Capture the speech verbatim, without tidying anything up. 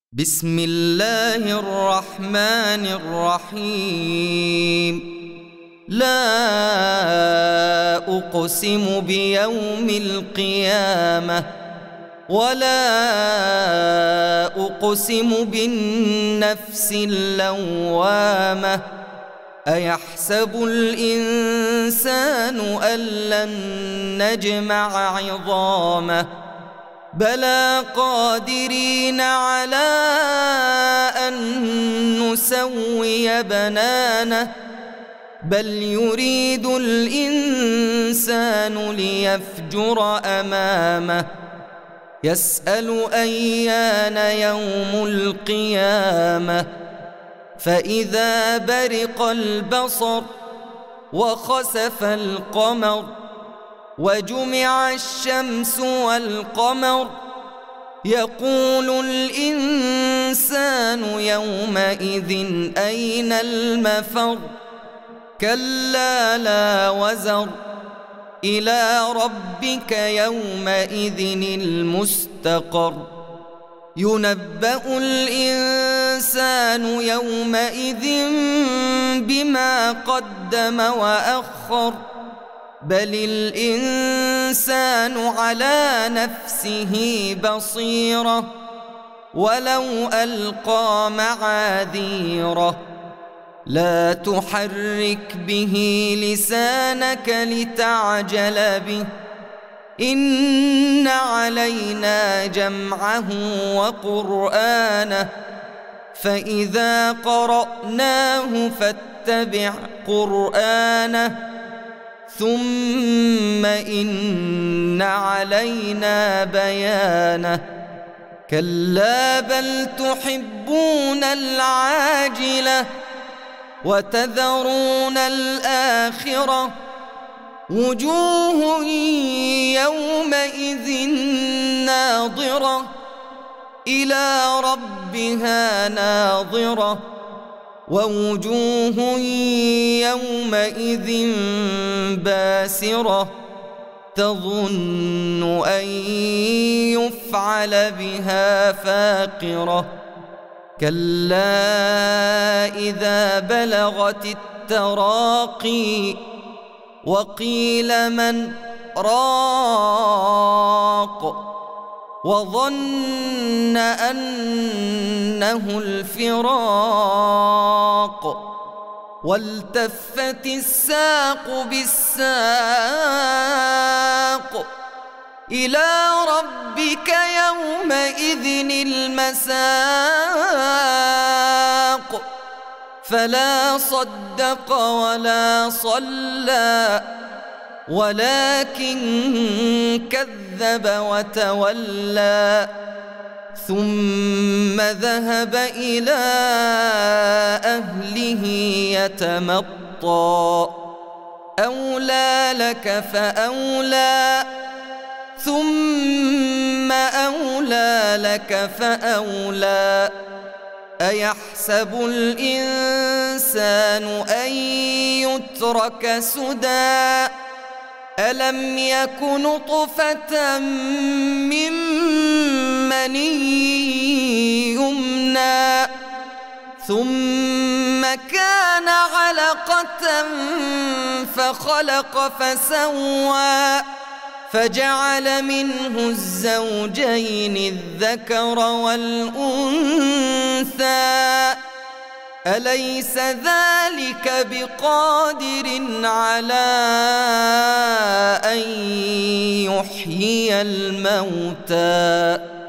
بسم الله الرحمن الرحيم. لا أقسم بيوم القيامة ولا أقسم بالنفس اللوامة. أيحسب الإنسان أن لن نجمع عظامه بلى قادرين على أن نسوي بنانه بل يريد الإنسان ليفجر أمامه يسأل أيان يوم القيامة فإذا برق البصر وخسف القمر وجمع الشمس والقمر يقول الإنسان يومئذ أين المفر كلا لا وزر إلى ربك يومئذ المستقر ينبأ الإنسان يومئذ بما قدم وأخر بل الإنسان على نفسه بصيرة ولو ألقى معاذيره لا تحرك به لسانك لتعجل به إن علينا جمعه وقرآنه فإذا قرأناه فاتبع قرآنه ثم إن علينا بيانه كلا بل تحبون العاجلة وتذرون الآخرة وجوه يومئذ ناظرة إلى ربها ناظرة ووجوه يومئذ باسرة تظن أن يفعل بها فاقرة كلا إذا بلغت التراقي وقيل من راق وظن أنه الفراق والتفت الساق بالساق إلى ربك يومئذ المساق فلا صدق ولا صلى ولكن كذب وتولى ثم ذهب إلى أهله يتمطى أولى لك فأولى ثم أولى لك فأولى أيحسب الإنسان أن يترك سدى ألم يك نطفة من مني يمنى ثم كان علقة فخلق فسوى فجعل منه الزوجين الذكر والأنثى أليس ذلك بقادر على أن يحيي الموتى